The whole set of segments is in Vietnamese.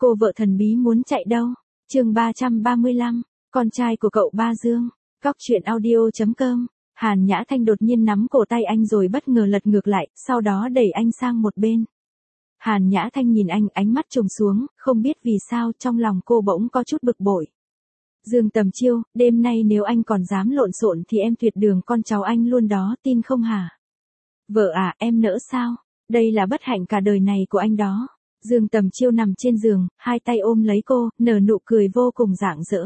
Cô vợ thần bí muốn chạy đâu? Chương 335, con trai của cậu Ba Dương. Góc truyện audio.com. Hàn Nhã Thanh đột nhiên nắm cổ tay anh rồi bất ngờ lật ngược lại, sau đó đẩy anh sang một bên. Hàn Nhã Thanh nhìn anh, ánh mắt trùng xuống, không biết vì sao trong lòng cô bỗng có chút bực bội. Dương Tầm Chiêu, đêm nay nếu anh còn dám lộn xộn thì em tuyệt đường con cháu anh luôn đó, tin không hả? Vợ à, em nỡ sao? Đây là bất hạnh cả đời này của anh đó. Dương Tầm Chiêu nằm trên giường, hai tay ôm lấy cô, nở nụ cười vô cùng rạng rỡ.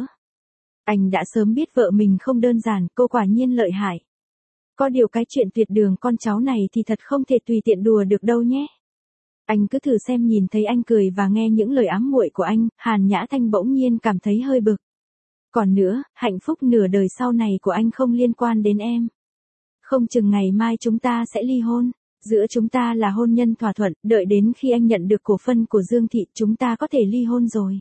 Anh đã sớm biết vợ mình không đơn giản, cô quả nhiên lợi hại. Có điều cái chuyện tuyệt đường con cháu này thì thật không thể tùy tiện đùa được đâu nhé. Anh cứ thử xem. Nhìn thấy anh cười và nghe những lời ám muội của anh, Hàn Nhã Thanh bỗng nhiên cảm thấy hơi bực. Còn nữa, hạnh phúc nửa đời sau này của anh không liên quan đến em. Không chừng ngày mai chúng ta sẽ ly hôn. Giữa chúng ta là hôn nhân thỏa thuận, đợi đến khi anh nhận được cổ phần của Dương Thị chúng ta có thể ly hôn rồi.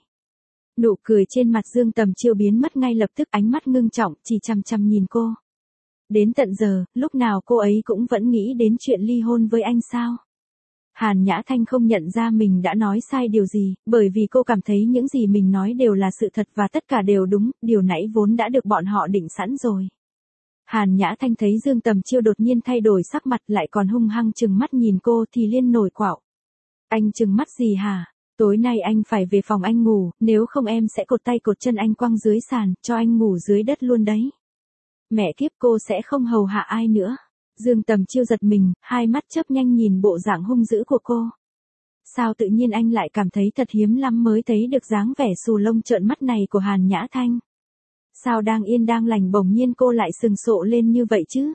Nụ cười trên mặt Dương Tầm Chiêu biến mất ngay lập tức, ánh mắt ngưng trọng, chỉ chằm chằm nhìn cô. Đến tận giờ, lúc nào cô ấy cũng vẫn nghĩ đến chuyện ly hôn với anh sao? Hàn Nhã Thanh không nhận ra mình đã nói sai điều gì, bởi vì cô cảm thấy những gì mình nói đều là sự thật và tất cả đều đúng, điều nãy vốn đã được bọn họ định sẵn rồi. Hàn Nhã Thanh thấy Dương Tầm Chiêu đột nhiên thay đổi sắc mặt lại còn hung hăng trừng mắt nhìn cô thì liên nổi quạo. Anh trừng mắt gì hả? Tối nay anh phải về phòng anh ngủ, nếu không em sẽ cột tay cột chân anh quăng dưới sàn, cho anh ngủ dưới đất luôn đấy. Mẹ kiếp, cô sẽ không hầu hạ ai nữa. Dương Tầm Chiêu giật mình, hai mắt chớp nhanh nhìn bộ dạng hung dữ của cô. Sao tự nhiên anh lại cảm thấy thật hiếm lắm mới thấy được dáng vẻ xù lông trợn mắt này của Hàn Nhã Thanh? Sao đang yên đang lành bỗng nhiên cô lại sừng sộ lên như vậy chứ?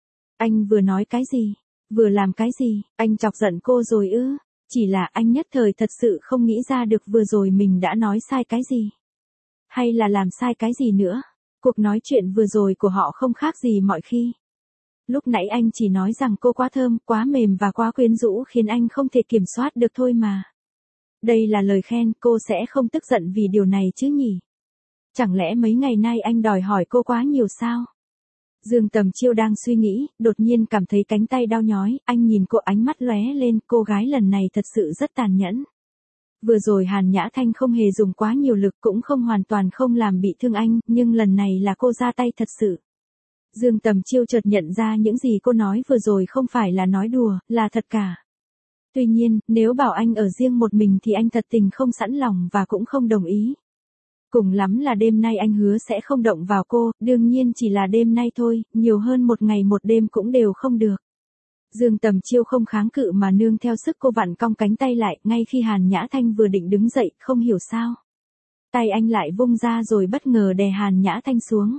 Anh vừa nói cái gì? Vừa làm cái gì? Anh chọc giận cô rồi ư? Chỉ là anh nhất thời thật sự không nghĩ ra được vừa rồi mình đã nói sai cái gì. Hay là làm sai cái gì nữa? Cuộc nói chuyện vừa rồi của họ không khác gì mọi khi. Lúc nãy anh chỉ nói rằng cô quá thơm, quá mềm và quá quyến rũ khiến anh không thể kiểm soát được thôi mà. Đây là lời khen, cô sẽ không tức giận vì điều này chứ nhỉ? Chẳng lẽ mấy ngày nay anh đòi hỏi cô quá nhiều sao? Dương Tầm Chiêu đang suy nghĩ, đột nhiên cảm thấy cánh tay đau nhói, anh nhìn cô ánh mắt lóe lên, cô gái lần này thật sự rất tàn nhẫn. Vừa rồi Hàn Nhã Thanh không hề dùng quá nhiều lực cũng không hoàn toàn không làm bị thương anh, nhưng lần này là cô ra tay thật sự. Dương Tầm Chiêu chợt nhận ra những gì cô nói vừa rồi không phải là nói đùa, là thật cả. Tuy nhiên, nếu bảo anh ở riêng một mình thì anh thật tình không sẵn lòng và cũng không đồng ý. Cùng lắm là đêm nay anh hứa sẽ không động vào cô, đương nhiên chỉ là đêm nay thôi, nhiều hơn một ngày một đêm cũng đều không được. Dương Tầm Chiêu không kháng cự mà nương theo sức cô vặn cong cánh tay lại, ngay khi Hàn Nhã Thanh vừa định đứng dậy, không hiểu sao. Tay anh lại vung ra rồi bất ngờ đè Hàn Nhã Thanh xuống.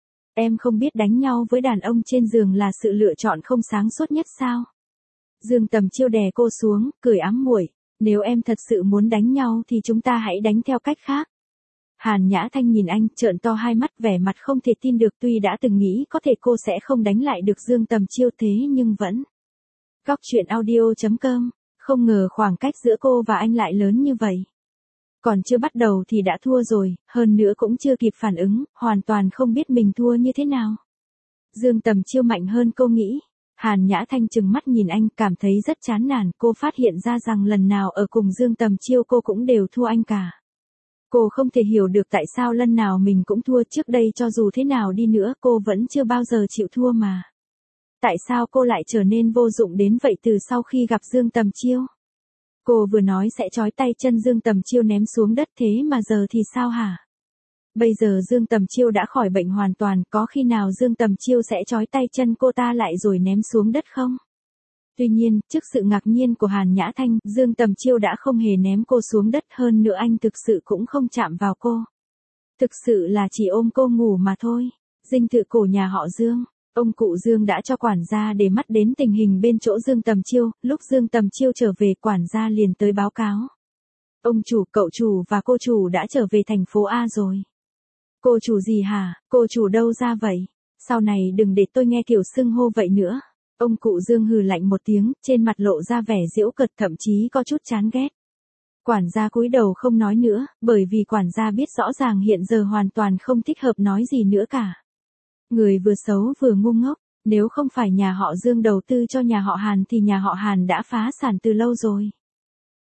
Em không biết đánh nhau với đàn ông trên giường là sự lựa chọn không sáng suốt nhất sao? Dương Tầm Chiêu đè cô xuống, cười ám muội. Nếu em thật sự muốn đánh nhau thì chúng ta hãy đánh theo cách khác. Hàn Nhã Thanh nhìn anh, trợn to hai mắt vẻ mặt không thể tin được, tuy đã từng nghĩ có thể cô sẽ không đánh lại được Dương Tầm Chiêu thế nhưng vẫn. Góc truyện audio.com, không ngờ khoảng cách giữa cô và anh lại lớn như vậy. Còn chưa bắt đầu thì đã thua rồi, hơn nữa cũng chưa kịp phản ứng, hoàn toàn không biết mình thua như thế nào. Dương Tầm Chiêu mạnh hơn cô nghĩ. Hàn Nhã Thanh trừng mắt nhìn anh, cảm thấy rất chán nản, cô phát hiện ra rằng lần nào ở cùng Dương Tầm Chiêu cô cũng đều thua anh cả. Cô không thể hiểu được tại sao lần nào mình cũng thua, trước đây cho dù thế nào đi nữa cô vẫn chưa bao giờ chịu thua mà. Tại sao cô lại trở nên vô dụng đến vậy từ sau khi gặp Dương Tầm Chiêu? Cô vừa nói sẽ trói tay chân Dương Tầm Chiêu ném xuống đất, thế mà giờ thì sao hả? Bây giờ Dương Tầm Chiêu đã khỏi bệnh hoàn toàn, có khi nào Dương Tầm Chiêu sẽ trói tay chân cô ta lại rồi ném xuống đất không? Tuy nhiên, trước sự ngạc nhiên của Hàn Nhã Thanh, Dương Tầm Chiêu đã không hề ném cô xuống đất, hơn nữa anh thực sự cũng không chạm vào cô. Thực sự là chỉ ôm cô ngủ mà thôi. Dinh thự cổ nhà họ Dương. Ông cụ Dương đã cho quản gia để mắt đến tình hình bên chỗ Dương Tầm Chiêu, lúc Dương Tầm Chiêu trở về quản gia liền tới báo cáo. Ông chủ, cậu chủ và cô chủ đã trở về thành phố A rồi. Cô chủ gì hả? Cô chủ đâu ra vậy? Sau này đừng để tôi nghe kiểu xưng hô vậy nữa. Ông cụ Dương hừ lạnh một tiếng, trên mặt lộ ra vẻ giễu cợt, thậm chí có chút chán ghét. Quản gia cúi đầu không nói nữa, bởi vì quản gia biết rõ ràng hiện giờ hoàn toàn không thích hợp nói gì nữa cả. Người vừa xấu vừa ngu ngốc, nếu không phải nhà họ Dương đầu tư cho nhà họ Hàn thì nhà họ Hàn đã phá sản từ lâu rồi.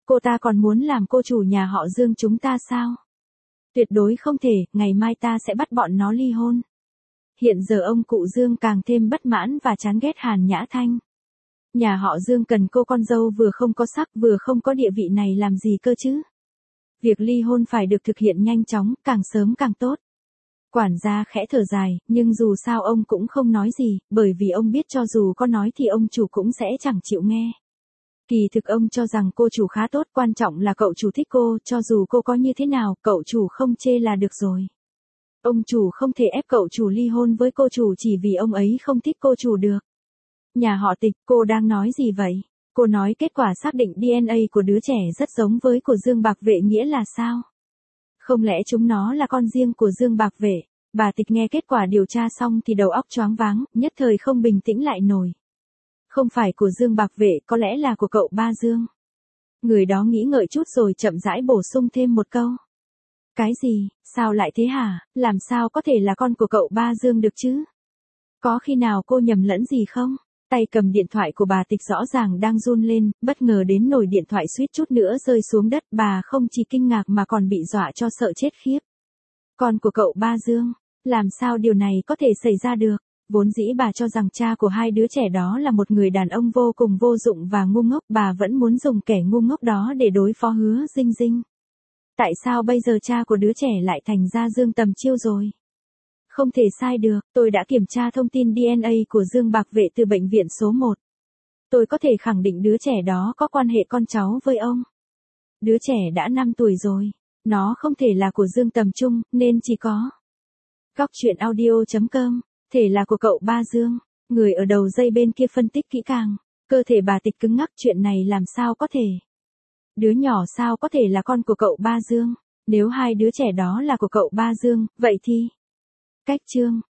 Cô ta còn muốn làm cô chủ nhà họ Dương chúng ta sao? Tuyệt đối không thể, ngày mai ta sẽ bắt bọn nó ly hôn. Hiện giờ ông cụ Dương càng thêm bất mãn và chán ghét Hàn Nhã Thanh. Nhà họ Dương cần cô con dâu vừa không có sắc vừa không có địa vị này làm gì cơ chứ? Việc ly hôn phải được thực hiện nhanh chóng, càng sớm càng tốt. Quản gia khẽ thở dài, nhưng dù sao ông cũng không nói gì, bởi vì ông biết cho dù có nói thì ông chủ cũng sẽ chẳng chịu nghe. Kỳ thực ông cho rằng cô chủ khá tốt, quan trọng là cậu chủ thích cô, cho dù cô có như thế nào, cậu chủ không chê là được rồi. Ông chủ không thể ép cậu chủ ly hôn với cô chủ chỉ vì ông ấy không thích cô chủ được. Nhà họ Tịch, cô đang nói gì vậy? Cô nói kết quả xác định DNA của đứa trẻ rất giống với của Dương Bạc Vệ nghĩa là sao? Không lẽ chúng nó là con riêng của Dương Bạc Vệ? Bà Tịch nghe kết quả điều tra xong thì đầu óc choáng váng, nhất thời không bình tĩnh lại nổi. Không phải của Dương Bạc Vệ, có lẽ là của cậu ba Dương. Người đó nghĩ ngợi chút rồi chậm rãi bổ sung thêm một câu. Cái gì, sao lại thế hả, làm sao có thể là con của cậu ba Dương được chứ? Có khi nào cô nhầm lẫn gì không? Tay cầm điện thoại của bà Tịch rõ ràng đang run lên, bất ngờ đến nồi điện thoại suýt chút nữa rơi xuống đất, bà không chỉ kinh ngạc mà còn bị dọa cho sợ chết khiếp. Con của cậu ba Dương, làm sao điều này có thể xảy ra được? Vốn dĩ bà cho rằng cha của hai đứa trẻ đó là một người đàn ông vô cùng vô dụng và ngu ngốc, bà vẫn muốn dùng kẻ ngu ngốc đó để đối phó Hứa Dinh Dinh. Tại sao bây giờ cha của đứa trẻ lại thành ra Dương Tầm Chiêu rồi? Không thể sai được, tôi đã kiểm tra thông tin DNA của Dương Bạc Vệ từ bệnh viện số 1. Tôi có thể khẳng định đứa trẻ đó có quan hệ con cháu với ông. Đứa trẻ đã 5 tuổi rồi, nó không thể là của Dương Tầm Trung, nên chỉ có. Góc truyện audio.com, thể là của cậu ba Dương. Người ở đầu dây bên kia phân tích kỹ càng, cơ thể bà Tịch cứng ngắc, chuyện này làm sao có thể. Đứa nhỏ sao có thể là con của cậu ba Dương, nếu hai đứa trẻ đó là của cậu ba Dương, vậy thì. Cách chương